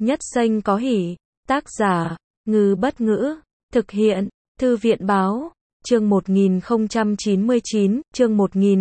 Nhất xanh có hỉ. Tác giả, Ngư Bất Ngữ. Thực hiện, Thư viện Báo. Chương 1099, chương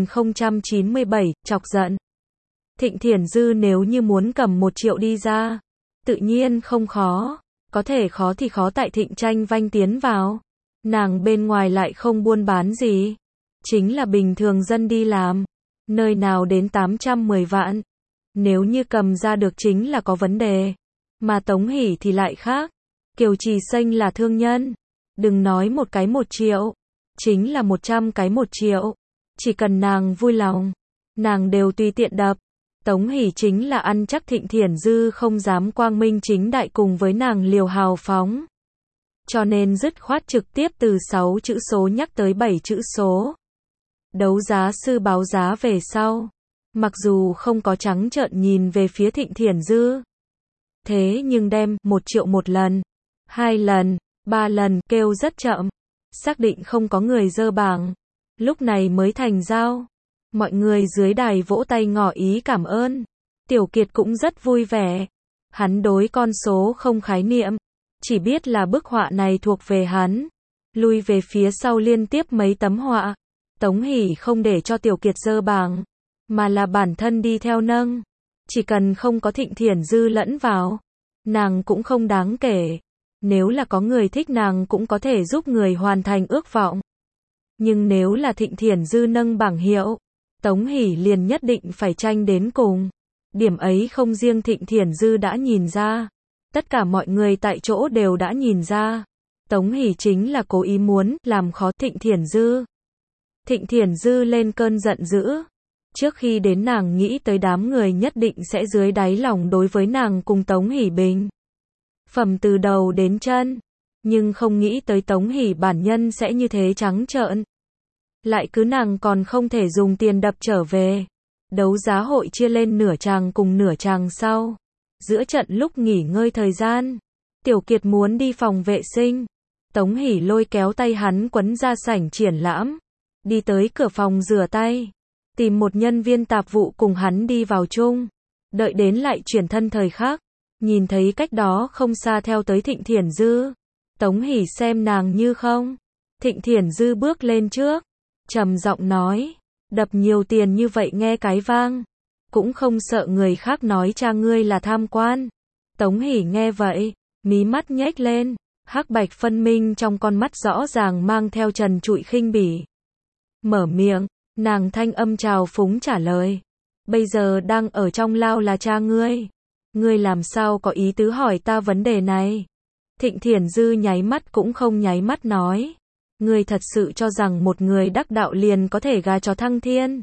1097, chọc giận. Thịnh Thiển Dư nếu như muốn cầm 1 triệu đi ra, tự nhiên không khó. Có thể khó thì khó tại Thịnh Tranh Vanh tiến vào. Nàng bên ngoài lại không buôn bán gì. Chính là bình thường dân đi làm. Nơi nào đến 810 vạn. Nếu như cầm ra được chính là có vấn đề. Mà Tống Hỷ thì lại khác. Kiều Trì Xanh là thương nhân. Đừng nói một cái 1 triệu. Chính là 100 cái 1 triệu. Chỉ cần nàng vui lòng. Nàng đều tùy tiện đập. Tống Hỷ chính là ăn chắc Thịnh Thiển Dư không dám quang minh chính đại cùng với nàng liều hào phóng. Cho nên dứt khoát trực tiếp từ 6 chữ số nhắc tới 7 chữ số. Đấu giá sư báo giá về sau. Mặc dù không có trắng trợn nhìn về phía Thịnh Thiển Dư. Thế nhưng đem 1 triệu 1 lần, 2 lần, 3 lần kêu rất chậm. Xác định không có người dơ bảng. Lúc này mới thành giao. Mọi người dưới đài vỗ tay ngỏ ý cảm ơn. Tiểu Kiệt cũng rất vui vẻ. Hắn đối con số không khái niệm. Chỉ biết là bức họa này thuộc về hắn. Lui về phía sau liên tiếp mấy tấm họa. Tống Hỷ không để cho Tiểu Kiệt dơ bảng. Mà là bản thân đi theo nâng. Chỉ cần không có Thịnh Thiển Dư lẫn vào. Nàng cũng không đáng kể. Nếu là có người thích nàng cũng có thể giúp người hoàn thành ước vọng. Nhưng nếu là Thịnh Thiển Dư nâng bảng hiệu, Tống Hỷ liền nhất định phải tranh đến cùng. Điểm ấy không riêng Thịnh Thiển Dư đã nhìn ra. Tất cả mọi người tại chỗ đều đã nhìn ra. Tống Hỷ chính là cố ý muốn làm khó Thịnh Thiển Dư. Thịnh Thiển Dư lên cơn giận dữ. Trước khi đến nàng nghĩ tới đám người nhất định sẽ dưới đáy lòng đối với nàng cùng Tống Hỷ bình phẩm từ đầu đến chân. Nhưng không nghĩ tới Tống Hỷ bản nhân sẽ như thế trắng trợn. Lại cứ nàng còn không thể dùng tiền đập trở về. Đấu giá hội chia lên nửa chàng cùng nửa chàng sau. Giữa trận lúc nghỉ ngơi thời gian. Tiểu Kiệt muốn đi phòng vệ sinh. Tống Hỷ lôi kéo tay hắn quấn ra sảnh triển lãm. Đi tới cửa phòng rửa tay. Tìm một nhân viên tạp vụ cùng hắn đi vào chung. Đợi đến lại chuyển thân thời khắc. Nhìn thấy cách đó không xa theo tới Thịnh Thiển Dư. Tống Hỷ xem nàng như không. Thịnh Thiển Dư bước lên trước. Trầm giọng nói. Đập nhiều tiền như vậy nghe cái vang. Cũng không sợ người khác nói cha ngươi là tham quan. Tống Hỷ nghe vậy. Mí mắt nhếch lên. Hắc bạch phân minh trong con mắt rõ ràng mang theo trần trụi khinh bỉ. Mở miệng. Nàng thanh âm trào phúng trả lời. Bây giờ đang ở trong lao là cha ngươi. Ngươi làm sao có ý tứ hỏi ta vấn đề này? Thịnh Thiển Dư nháy mắt cũng không nháy mắt nói. Ngươi thật sự cho rằng một người đắc đạo liền có thể gà chó thăng thiên?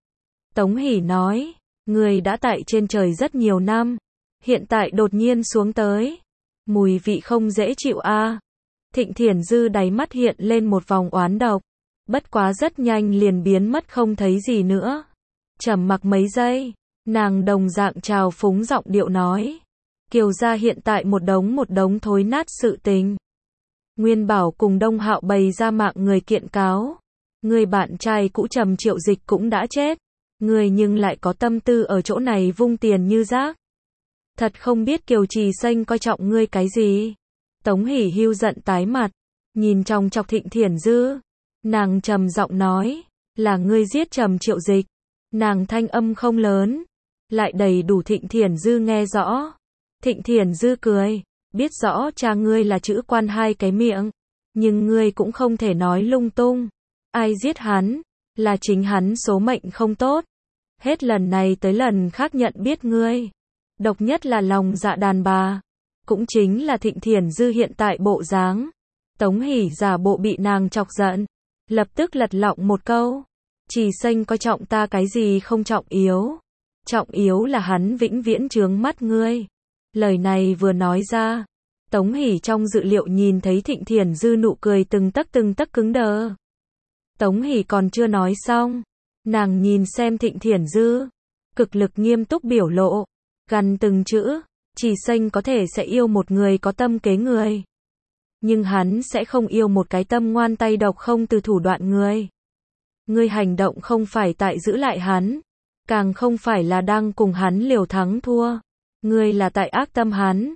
Tống Hỷ nói. Ngươi đã tại trên trời rất nhiều năm. Hiện tại đột nhiên xuống tới. Mùi vị không dễ chịu a. Thịnh Thiển Dư đáy mắt hiện lên một vòng oán độc. Bất quá rất nhanh liền biến mất không thấy gì nữa. Trầm mặc mấy giây. Nàng đồng dạng trào phúng giọng điệu nói. Kiều gia hiện tại một đống thối nát sự tình. Nguyên Bảo cùng Đông Hạo bày ra mạng người kiện cáo. Người bạn trai cũ Trầm Triệu Dịch cũng đã chết. Người nhưng lại có tâm tư ở chỗ này vung tiền như rác. Thật không biết Kiều Trì Xanh coi trọng ngươi cái gì. Tống Hỷ hưu giận tái mặt. Nhìn trong chọc Thịnh Thiển Dư. Nàng trầm giọng nói. Là ngươi giết Trầm Triệu Dịch. Nàng thanh âm không lớn. Lại đầy đủ Thịnh Thiển Dư nghe rõ. Thịnh Thiển Dư cười. Biết rõ cha ngươi là chữ quan 2 cái miệng. Nhưng ngươi cũng không thể nói lung tung. Ai giết hắn? Là chính hắn số mệnh không tốt. Hết lần này tới lần khác nhận biết ngươi. Độc nhất là lòng dạ đàn bà. Cũng chính là Thịnh Thiển Dư hiện tại bộ dáng. Tống Hỷ giả bộ bị nàng chọc giận. Lập tức lật lọng một câu. Trì Xanh coi trọng ta cái gì không trọng yếu. Trọng yếu là hắn vĩnh viễn chướng mắt ngươi. Lời này vừa nói ra. Tống Hỷ trong dự liệu nhìn thấy Thịnh Thiển Dư nụ cười từng tấc cứng đờ. Tống Hỷ còn chưa nói xong. Nàng nhìn xem Thịnh Thiển Dư. Cực lực nghiêm túc biểu lộ. Gằn từng chữ. Trì Xanh có thể sẽ yêu một người có tâm kế người. Nhưng hắn sẽ không yêu một cái tâm ngoan tay độc không từ thủ đoạn người. Ngươi hành động không phải tại giữ lại hắn. Càng không phải là đang cùng hắn liều thắng thua. Ngươi là tại ác tâm hắn.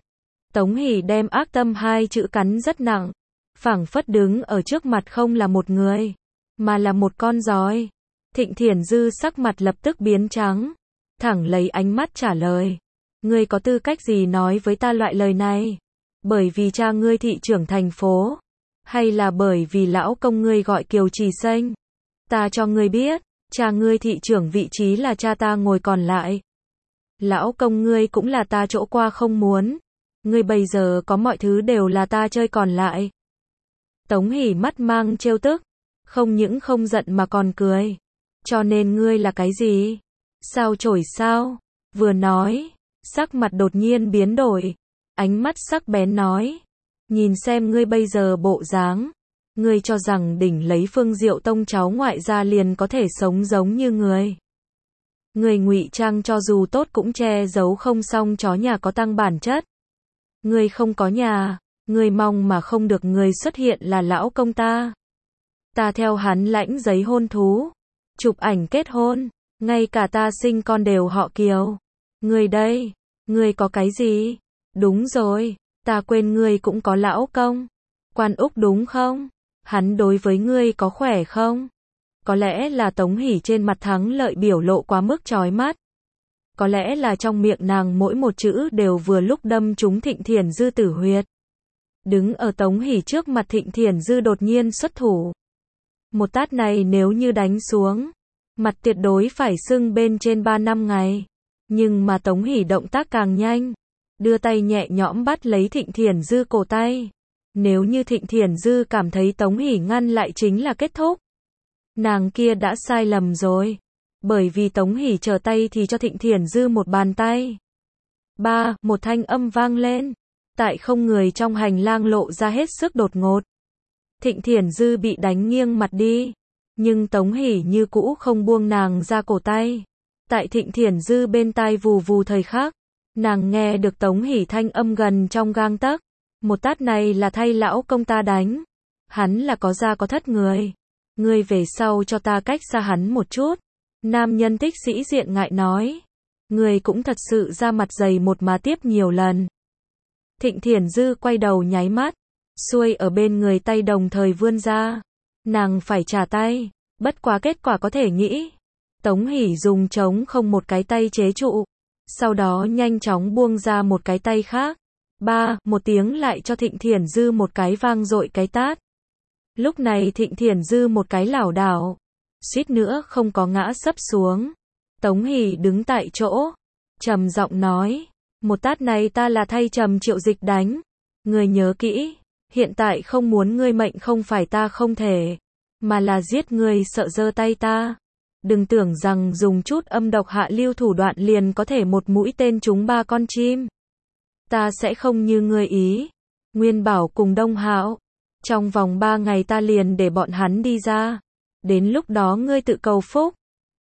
Tống Hỷ đem ác tâm hai chữ cắn rất nặng, phảng phất đứng ở trước mặt không là một người, mà là một con giói. Thịnh Thiển Dư sắc mặt lập tức biến trắng, thẳng lấy ánh mắt trả lời. Ngươi có tư cách gì nói với ta loại lời này? Bởi vì cha ngươi thị trưởng thành phố, hay là bởi vì lão công ngươi gọi Kiều Trì Xanh? Ta cho ngươi biết, cha ngươi thị trưởng vị trí là cha ta ngồi còn lại. Lão công ngươi cũng là ta chỗ qua không muốn. Ngươi bây giờ có mọi thứ đều là ta chơi còn lại. Tống Hỷ mắt mang trêu tức, không những không giận mà còn cười. Cho nên ngươi là cái gì? Sao chổi sao? Vừa nói, sắc mặt đột nhiên biến đổi, ánh mắt sắc bén nói. Nhìn xem ngươi bây giờ bộ dáng, ngươi cho rằng đỉnh lấy Phương Diệu Tông cháu ngoại gia liền có thể sống giống như ngươi. Ngươi ngụy trang cho dù tốt cũng che giấu không xong chó nhà có tăng bản chất. Ngươi không có nhà, ngươi mong mà không được người xuất hiện là lão công ta. Ta theo hắn lãnh giấy hôn thú, chụp ảnh kết hôn, ngay cả ta sinh con đều họ Kiều. Ngươi đây, ngươi có cái gì? Đúng rồi, ta quên ngươi cũng có lão công. Quan Úc đúng không? Hắn đối với ngươi có khỏe không? Có lẽ là Tống Hỷ trên mặt thắng lợi biểu lộ quá mức chói mắt. Có lẽ là trong miệng nàng mỗi một chữ đều vừa lúc đâm trúng Thịnh Thiển Dư tử huyệt. Đứng ở Tống Hỷ trước mặt Thịnh Thiển Dư đột nhiên xuất thủ. Một tát này nếu như đánh xuống, mặt tuyệt đối phải sưng bên trên 3 năm ngày. Nhưng mà Tống Hỷ động tác càng nhanh, đưa tay nhẹ nhõm bắt lấy Thịnh Thiển Dư cổ tay. Nếu như Thịnh Thiển Dư cảm thấy Tống Hỷ ngăn lại chính là kết thúc, nàng kia đã sai lầm rồi. Bởi vì Tống Hỷ trở tay thì cho Thịnh Thiển Dư một bàn tay. Một thanh âm vang lên. Tại không người trong hành lang lộ ra hết sức đột ngột. Thịnh Thiển Dư bị đánh nghiêng mặt đi. Nhưng Tống Hỷ như cũ không buông nàng ra cổ tay. Tại Thịnh Thiển Dư bên tai vù vù thời khắc, nàng nghe được Tống Hỷ thanh âm gần trong gang tấc. Một tát này là thay lão công ta đánh. Hắn là có gia có thất người. Ngươi về sau cho ta cách xa hắn một chút. Nam nhân thích sĩ diện ngại nói. Người cũng thật sự ra mặt dày một mà tiếp nhiều lần. Thịnh Thiển Dư quay đầu nháy mắt. Xuôi ở bên người tay đồng thời vươn ra. Nàng phải trả tay. Bất quá kết quả có thể nghĩ. Tống Hỷ dùng trống không một cái tay chế trụ. Sau đó nhanh chóng buông ra một cái tay khác. Một tiếng lại cho Thịnh Thiển Dư một cái vang dội cái tát. Lúc này Thịnh Thiển Dư một cái lảo đảo, suýt nữa không có ngã sấp xuống. Tống Hỷ đứng tại chỗ, trầm giọng nói, một tát này ta là thay Trầm Triệu Dịch đánh. Ngươi nhớ kỹ, hiện tại không muốn ngươi mệnh không phải ta không thể, mà là giết ngươi sợ giơ tay ta. Đừng tưởng rằng dùng chút âm độc hạ lưu thủ đoạn liền có thể một mũi tên trúng 3 con chim. Ta sẽ không như ngươi ý. Nguyên Bảo cùng Đông Hạo, trong vòng 3 ngày ta liền để bọn hắn đi ra. Đến lúc đó ngươi tự cầu phúc.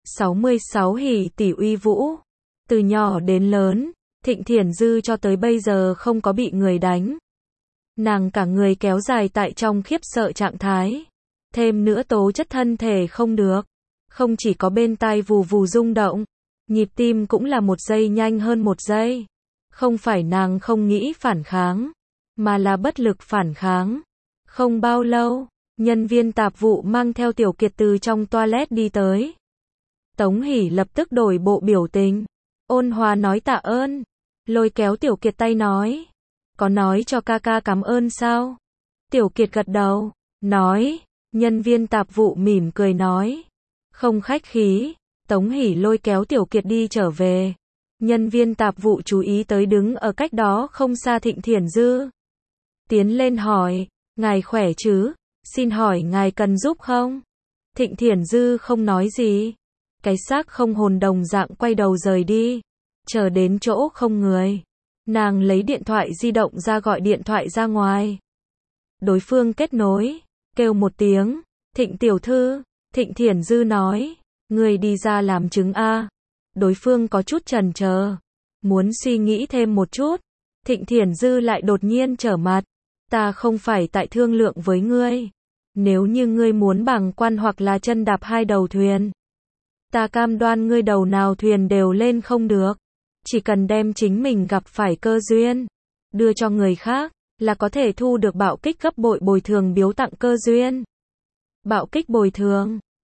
66 Hỷ tỷ uy vũ. Từ nhỏ đến lớn, Thịnh Thiển Dư cho tới bây giờ không có bị người đánh. Nàng cả người kéo dài tại trong khiếp sợ trạng thái. Thêm nữa tố chất thân thể không được. Không chỉ có bên tai vù vù rung động, nhịp tim cũng là 1 giây nhanh hơn 1 giây. Không phải nàng không nghĩ phản kháng, mà là bất lực phản kháng. Không bao lâu, nhân viên tạp vụ mang theo Tiểu Kiệt từ trong toilet đi tới. Tống Hỷ lập tức đổi bộ biểu tình, ôn hòa nói tạ ơn, lôi kéo Tiểu Kiệt tay nói, có nói cho ca ca cảm ơn sao? Tiểu Kiệt gật đầu, nói, nhân viên tạp vụ mỉm cười nói, không khách khí. Tống Hỷ lôi kéo Tiểu Kiệt đi trở về. Nhân viên tạp vụ chú ý tới đứng ở cách đó không xa Thịnh Thiển Dư. Tiến lên hỏi, ngài khỏe chứ? Xin hỏi ngài cần giúp không? Thịnh Thiển Dư không nói gì. Cái xác không hồn đồng dạng quay đầu rời đi. Chờ đến chỗ không người. Nàng lấy điện thoại di động ra gọi điện thoại ra ngoài. Đối phương kết nối, kêu một tiếng, Thịnh tiểu thư. Thịnh Thiển Dư nói, người đi ra làm chứng a. Đối phương có chút chần chờ, muốn suy nghĩ thêm một chút. Thịnh Thiển Dư lại đột nhiên trở mặt, ta không phải tại thương lượng với ngươi. Nếu như ngươi muốn bàng quan hoặc là chân đạp 2 đầu thuyền, ta cam đoan ngươi đầu nào thuyền đều lên không được. Chỉ cần đem chính mình gặp phải cơ duyên, đưa cho người khác, là có thể thu được bạo kích gấp bội bồi thường biếu tặng cơ duyên. Bạo kích bồi thường.